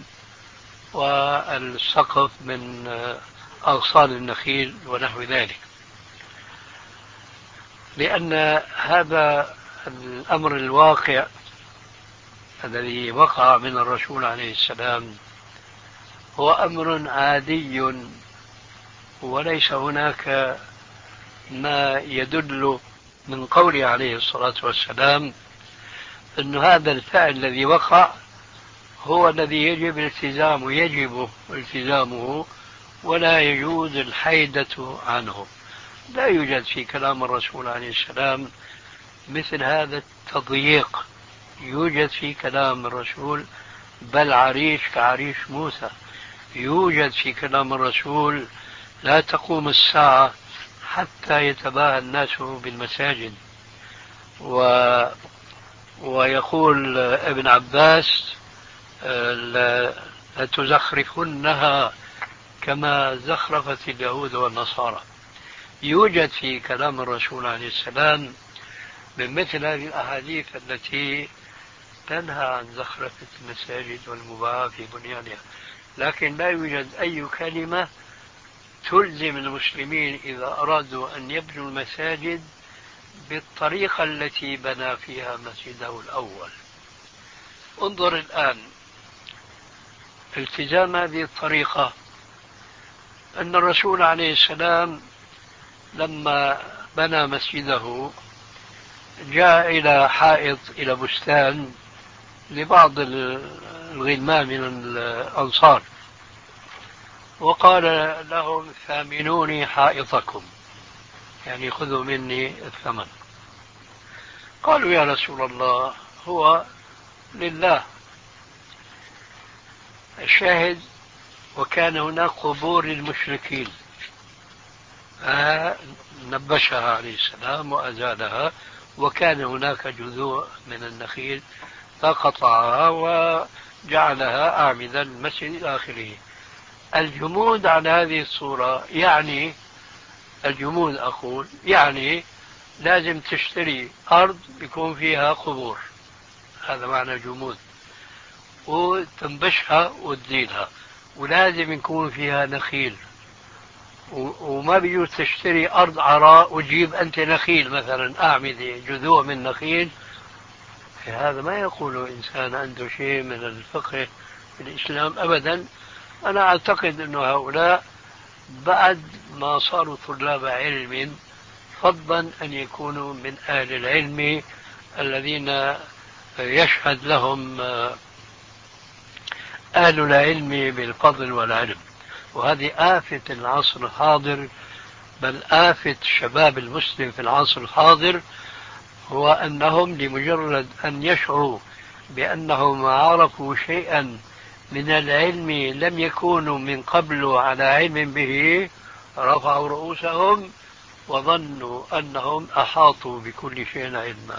والسقف من أغصان النخيل ونحو ذلك. لأن هذا الأمر الواقع الذي وقع من الرسول عليه السلام هو أمر عادي، وليس هناك ما يدل من قوله عليه الصلاة والسلام أن هذا الفعل الذي وقع هو الذي يجب التزامه يجب التزامه ولا يجوز الحيدة عنه. لا يوجد في كلام الرسول عليه السلام مثل هذا التضييق يوجد في كلام الرسول، بل عريش كعريش موسى يوجد في كلام الرسول. لا تقوم الساعة حتى يتباهى الناس بالمساجد. و... ويقول ابن عباس لتزخرفنها كما زخرفت اليهود والنصارى. يوجد في كلام الرسول عليه السلام من مثل هذه الأحاديث التي تنهى عن زخرفة المساجد والمباهاة في بنيانها، لكن لا يوجد أي كلمة تلزم المسلمين إذا أرادوا أن يبنوا المساجد بالطريقة التي بنى فيها مسجده الأول. انظر الآن التزام هذه الطريقة، أن الرسول عليه السلام لما بنى مسجده جاء إلى حائط إلى بستان لبعض الغلمان من الأنصار وقال لهم ثامنوني حائطكم، يعني خذوا مني الثمن. قالوا يا رسول الله هو لله. الشاهد وكان هناك قبور للمشركين، نبشها عليه السلام وأزالها، وكان هناك جذوع من النخيل فقطعها وجعلها أعمدة المسجد إلى آخره. الجمود على هذه الصورة يعني الجمود أقول يعني لازم تشتري أرض يكون فيها قبور، هذا معنى جمود، وتنبشها وتزيلها، ولازم يكون فيها نخيل، وما بيجوز تشتري أرض عراء وتجيب أنت نخيل مثلا أعمدة جذوع من نخيل. هذا ما يقوله إنسان عنده شيء من الفقه في الإسلام أبدا. أنا أعتقد أن هؤلاء بعد ما صاروا طلاب علم فضلا أن يكونوا من أهل العلم الذين يشهد لهم أهل العلم بالفضل والعلم. وهذه آفة العصر الحاضر، بل آفة الشباب المسلم في العصر الحاضر، هو أنهم لمجرد أن يشعروا بأنهم عرفوا شيئا من العلم لم يكونوا من قبل على علم به رفعوا رؤوسهم وظنوا أنهم أحاطوا بكل شيء علما،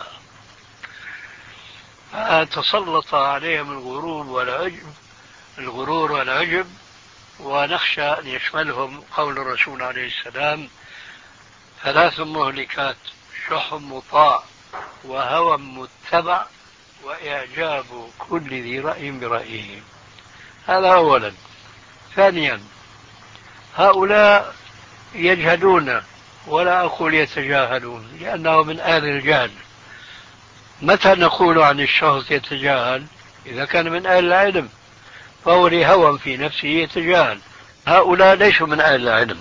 فتسلط عليهم الغرور والعجب الغرور والعجب ونخشى أن يشملهم قول الرسول عليه السلام: ثلاث مهلكات، شح مطاع، وهوى متبع، وإعجاب كل ذي رأي برأيه. هذا أولا. ثانيا، هؤلاء يجهلون، ولا أقول يتجاهلون لأنه من أهل الجهل. متى نقول عن الشخص يتجاهل؟ إذا كان من أهل العلم، فهو لهوى في نفسه يتجاهل. هؤلاء ليسوا من أهل العلم.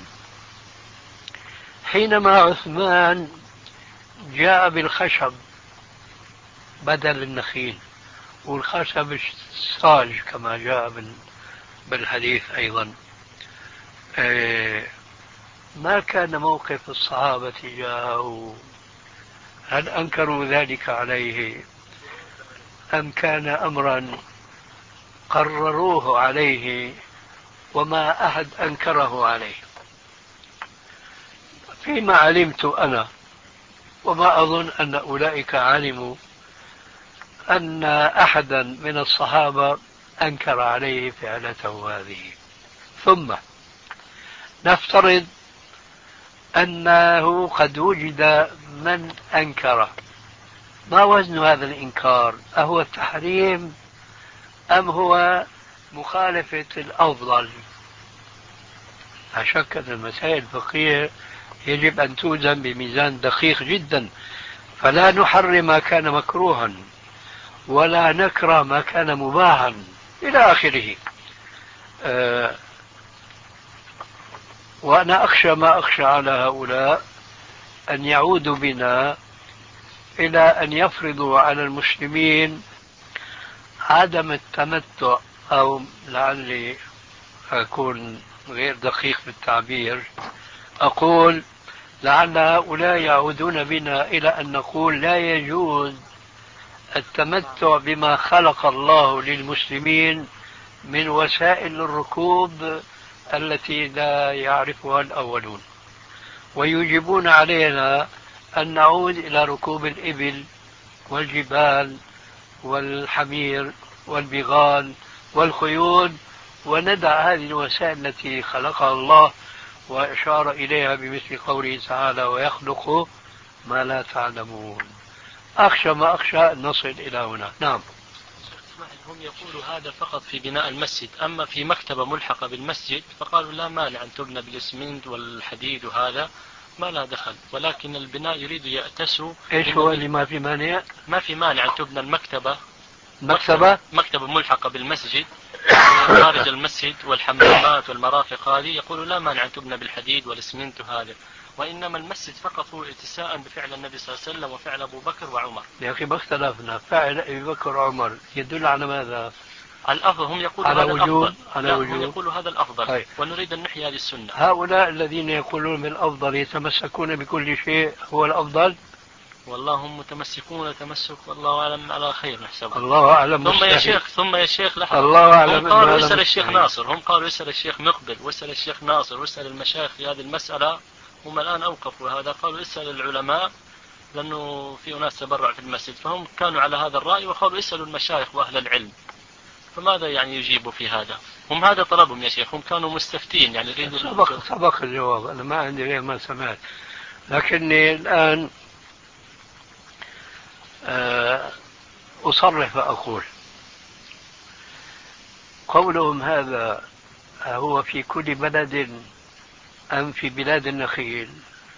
حينما عثمان جاء بالخشب بدل النخيل، والخشب الصاج كما جاء بالحديث أيضا، ما كان موقف الصحابة تجاهه؟ هل أنكروا ذلك عليه أم كان أمرا قرروه عليه وما أحد أنكره عليه؟ فيما علمت أنا، وما أظن أن أولئك علموا، أن أحدا من الصحابة أنكر عليه فعلته هذه. ثم نفترض أنه قد وجد من أنكر، ما وزن هذا الإنكار؟ أهو التحريم أم هو مخالفة الأفضل؟ لا شك أن المسائل الفقهية يجب أن توزن بميزان دقيق جدا، فلا نحرم ما كان مكروها ولا نكره ما كان مباحا إلى آخره. أه وأنا أخشى ما أخشى على هؤلاء أن يعودوا بنا إلى أن يفرضوا على المسلمين عدم التمتع، أو لعلي أكون غير دقيق في التعبير، أقول لعل هؤلاء يعودون بنا إلى أن نقول لا يجوز التمتع بما خلق الله للمسلمين من وسائل الركوب التي لا يعرفها الأولون، ويجبون علينا أن نعود إلى ركوب الإبل والجبال والحمير والبغال والخيول، وندع هذه الوسائل التي خلقها الله وأشار إليها بمثل قوله تعالى: ويخلق ما لا تعلمون. أخشى ما أخشى أن نصل إلى هنا. نعم. هم يقولوا هذا فقط في بناء المسجد، أما في مكتبة ملحقة بالمسجد فقالوا لا مانع أن تبنى بالإسمنت والحديد، وهذا ما لا دخل، ولكن البناء يريد يأتسوا. إيش هو اللي ما في مانع؟ ما في مانع أن تبنى المكتبة مكتبة مكتبة ملحقة بالمسجد خارج المسجد، والحمامات والمرافق هذه يقولوا لا مانع أن تبنى بالحديد والإسمنت وهذا، وإنما المسجد فقط هو اتساء بفعل النبي صلى الله عليه وسلم وفعل أبو بكر وعمر. يا أخي ما اختلفنا، فعل أبي بكر وعمر يدل على ماذا؟ على الأفضل. هم يقولوا على هذا وجود الأفضل. على لا، وجود هم يقولوا هذا الأفضل. هاي. ونريد أن نحيي هذه السنة. هؤلاء الذين يقولون بالأفضل يتمسكون بكل شيء هو الأفضل. والله هم متمسكون تمسك والله أعلم على خير نحسبه. الله أعلم. ثم يا شيخ ثم يا شيخ لحظة، الله أعلم. هم قالوا يسأل الشيخ ناصر، هم قالوا يسأل الشيخ مقبل ويسأل الشيخ ناصر ويسأل المشايخ في هذه المسألة، هم الآن أوقفوا هذا، قالوا يسأل العلماء لأنه في ناس تبرع في المسجد، فهم كانوا على هذا الرأي وقالوا يسألوا المشايخ وأهل العلم. فماذا يعني يجيبوا في هذا؟ هم هذا طلبهم يا شيخ، هم كانوا مستفتين يعني يريدوا. سبق سبق الجواب، أنا ما عندي غير ما سمعت، لكني الآن أصرح فأقول قولهم هذا هو في كل بلد أم في بلاد النخيل؟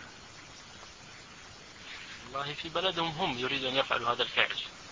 والله في بلدهم هم يريدون أن يفعلوا هذا الفعل.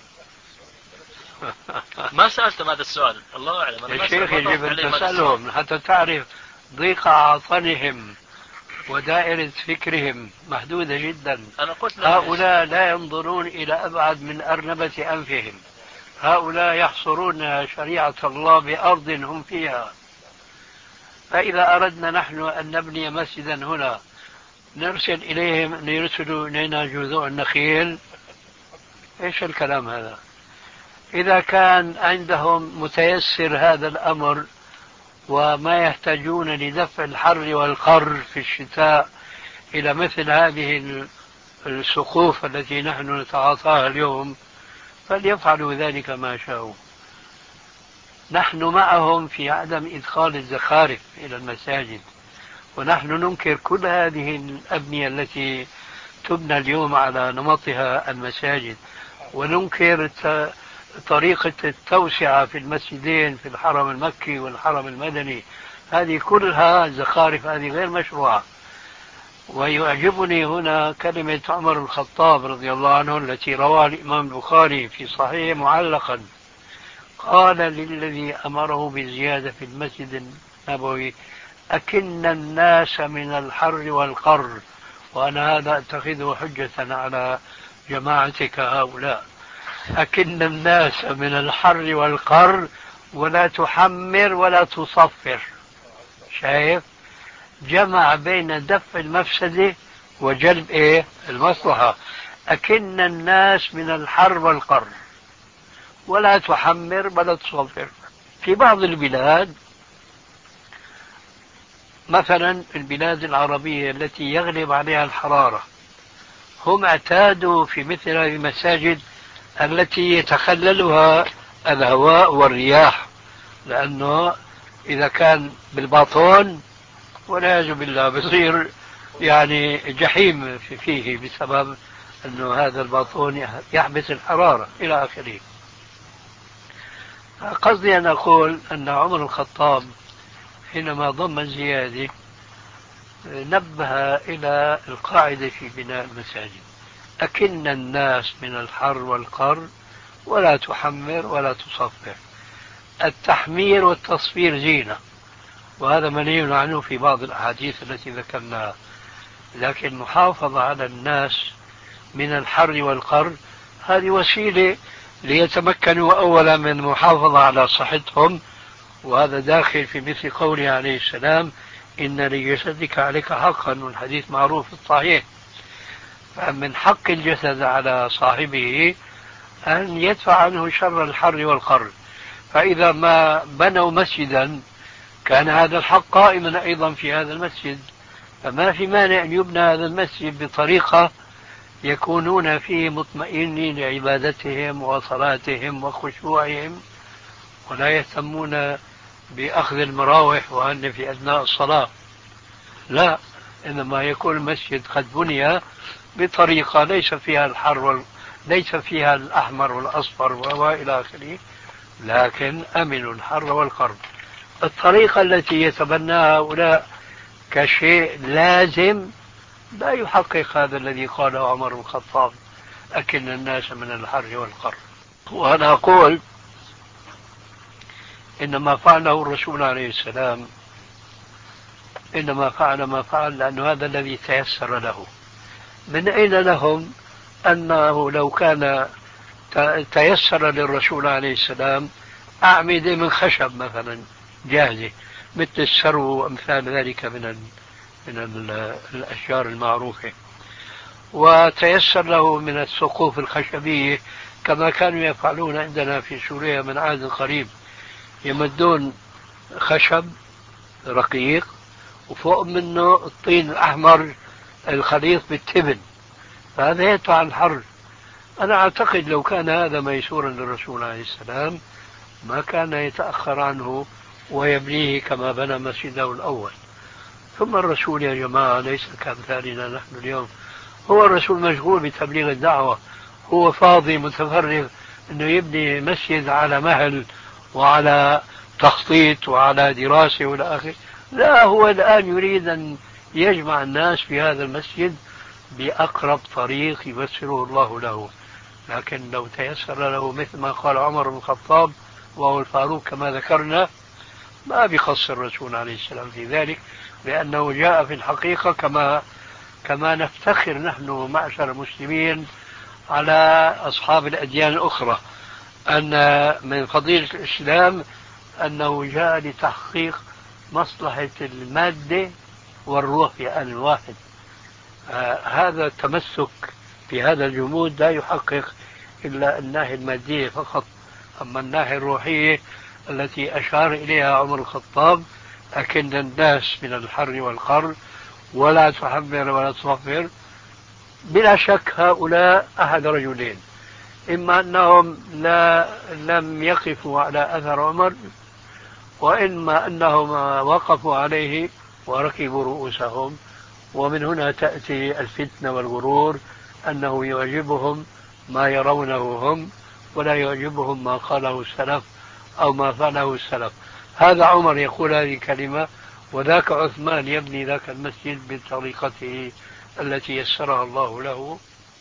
ما سألتم هذا السؤال، الله أعلم. أنا يا شيخ يجب أن تسألهم حتى تعرف ضيق عطنهم ودائرة فكرهم محدودة جدا. أنا قلت هؤلاء لا ينظرون إلى أبعد من أرنبة أنفهم، هؤلاء يحصرون شريعة الله بأرض هم فيها. فإذا أردنا نحن أن نبني مسجدا هنا نرسل إليهم أن يرسلوا إلينا جذوع النخيل؟ إيش الكلام هذا؟ إذا كان عندهم متيسر هذا الأمر وما يحتاجون لدفع الحر والقر في الشتاء إلى مثل هذه السقوف التي نحن نتعاطاها اليوم، فليفعلوا ذلك ما شاءوا. نحن معهم في عدم إدخال الزخارف إلى المساجد، ونحن ننكر كل هذه الأبنية التي تبنى اليوم على نمطها المساجد، وننكر طريقة التوسعة في المسجدين في الحرم المكي والحرم المدني، هذه كلها زخارف، هذه غير مشروعة. ويعجبني هنا كلمة عمر الخطاب رضي الله عنه التي رواها الإمام البخاري في صحيح معلقا، قال للذي أمره بزيادة في المسجد النبوي: أكن الناس من الحر والقر. وأنا هذا أتخذه حجة على جماعتك هؤلاء. أكن الناس من الحر والقر ولا تحمر ولا تصفر. شايف؟ جمع بين دفع المفسدة وجلب إيه؟ المصلحة. أكن الناس من الحر والقر ولا تحمر ولا تصفر. في بعض البلاد مثلا البلاد العربية التي يغلب عليها الحرارة، هم اعتادوا في مثل هذه المساجد التي يتخللها الهواء والرياح، لأنه إذا كان بالباطون والعياذ بالله بصير يعني جحيم فيه بسبب أنه هذا الباطون يحبس الحرارة إلى آخره. قصدي أن أقول أن عمر الخطاب حينما ضم الزيادة نبه إلى القاعدة في بناء المساجد: أكن الناس من الحر والقر ولا تحمر ولا تصفر. التحمير والتصفير زينة، وهذا منهي عنه في بعض الأحاديث التي ذكرناها، لكن المحافظة على الناس من الحر والقر هذه وسيلة ليتمكنوا أولا من المحافظة على صحتهم، وهذا داخل في مثل قوله عليه السلام: إن لجسدك عليك حقا، والحديث معروف الصحيح. فمن حق الجسد على صاحبه أن يدفع عنه شر الحر والقر. فإذا ما بنوا مسجدا كان هذا الحق قائما أيضا في هذا المسجد، فما في مانع أن يبنى هذا المسجد بطريقة يكونون فيه مطمئنين لعبادتهم وصلاتهم وخشوعهم، ولا يهتمون بأخذ المراوح وأن في أثناء الصلاة. لا، إنما يكون المسجد قد بني بطريقة ليس فيها الحر وال... ليس فيها الأحمر والأصفر وإلى آخره، لكن أمن الحر والقر. الطريقة التي يتبناها هؤلاء كشيء لازم لا يحقق هذا الذي قاله عمر بن الخطاب: أكن الناس من الحر والقر. وأنا أقول إنما فعله الرسول عليه السلام إنما فعل ما فعل لأنه هذا الذي تيسر له. من أين لهم أنه لو كان تيسر للرسول عليه السلام أعمدة من خشب مثلا جاهزة مثل السرو وأمثال ذلك من من الأشجار المعروفة، وتيسر له من السقوف الخشبية كما كانوا يفعلون عندنا في سوريا من عهد قريب، يمدون خشب رقيق وفوق منه الطين الأحمر الخليط بالتبن، فهذا يدفع الحر. أنا أعتقد لو كان هذا ميسورا للرسول عليه السلام ما كان يتأخر عنه ويبنيه كما بنى مسجده الأول. ثم الرسول يا جماعة ليس كأمثالنا نحن اليوم، هو الرسول مشغول بتبليغ الدعوة، هو فاضي متفرغ أنه يبني مسجد على مهل وعلى تخطيط وعلى دراسة والى آخره. لا، هو الآن يريد أن يجمع الناس في هذا المسجد بأقرب طريق يبصره الله له. لكن لو تيسر له مثل ما قال عمر بن الخطاب وهو الفاروق كما ذكرنا، ما بيقصر الرسول عليه السلام في ذلك، لأنه جاء في الحقيقة كما كما نفتخر نحن معشر المسلمين على أصحاب الأديان الأخرى أن من فضيلة الإسلام أنه جاء لتحقيق مصلحة المادة والروح في آن واحد. آه هذا التمسك في هذا الجمود لا يحقق إلا الناحية المادية فقط، أما الناحية الروحية التي أشار إليها عمر الخطاب أكن الناس من الحر والقر ولا تحمر ولا تصفر، بلا شك هؤلاء أحد رجلين: إما أنهم لا لم يقفوا على أثر عمر، وإما أنهم وقفوا عليه وركبوا رؤوسهم. ومن هنا تأتي الفتنة والغرور، أنه يعجبهم ما يرونه هم ولا يعجبهم ما قاله السلف أو ما فعله السلف. هذا عمر يقول هذه الكلمة، وذاك عثمان يبني ذاك المسجد بطريقته التي يسرها الله له،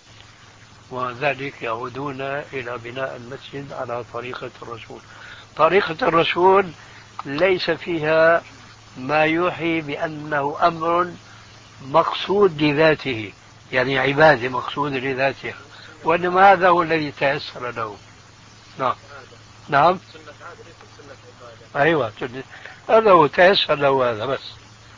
وذلك يعودون إلى بناء المسجد على طريقة الرسول. طريقة الرسول ليس فيها ما يوحي بأنه أمر مقصود لذاته، يعني عبادة مقصود لذاتها، وإنما هذا هو الذي تيسر له. نعم نعم أيوة، هذا هو تيسر له هذا بس.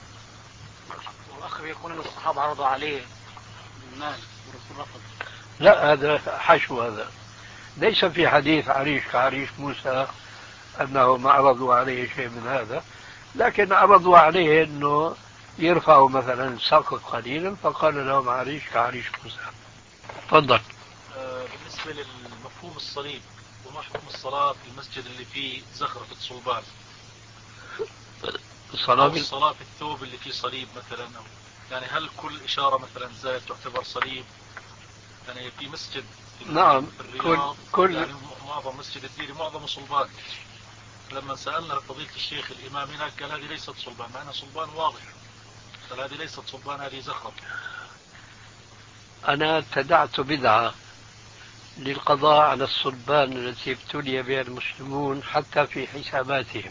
والأخ يقول أن الصحابة عرضوا عليه المال والرسول رفض. لا، هذا حشو، هذا ليس في حديث عريش كعريش موسى أنهم عرضوا عليه شيء من هذا، لكن عرضوا عليه أنه يرفعوا مثلا السقف قليلا، فقال لهم عريش كعريش موسى. تفضل. بالنسبة للمفهوم الصليب، وما حكم الصلاة في المسجد اللي فيه زخرفة صلبان؟ الصلاة في الصلاة في الثوب اللي فيه صليب مثلا، أو يعني هل كل إشارة مثلا زائد تعتبر صليب؟ يعني في مسجد في نعم في الرياض كل, كل يعني معظم مسجد الديري معظم صلبان. لما سألنا فضيلة الشيخ الإمام هناك قال هذه ليست صلبان، مع أنها صلبان واضح، قال هذه ليست صلبان، هذه زخرف. أنا ابتدعت بدعة للقضاء على الصلبان التي ابتلي بها المسلمون حتى في حساباتهم.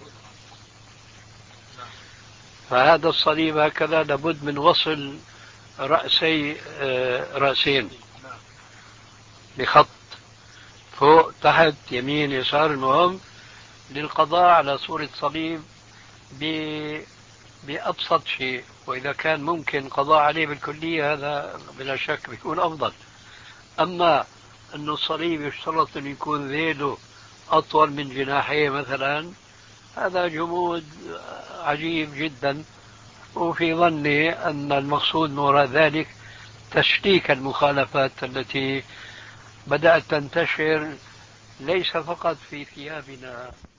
فهذا الصليب هكذا لابد من وصل رأسي رأسين بخط فوق تحت يمين يسار، المهم للقضاء على صورة صليب بأبسط شيء، وإذا كان ممكن قضاء عليه بالكلية هذا بلا شك بيكون أفضل. أما أن الصليب يشترط أن يكون ذيله أطول من جناحيه مثلا، هذا جمود عجيب جدا. وفي ظني أن المقصود من وراء ذلك تشكيك المخالفات التي بدأت تنتشر ليس فقط في ثيابنا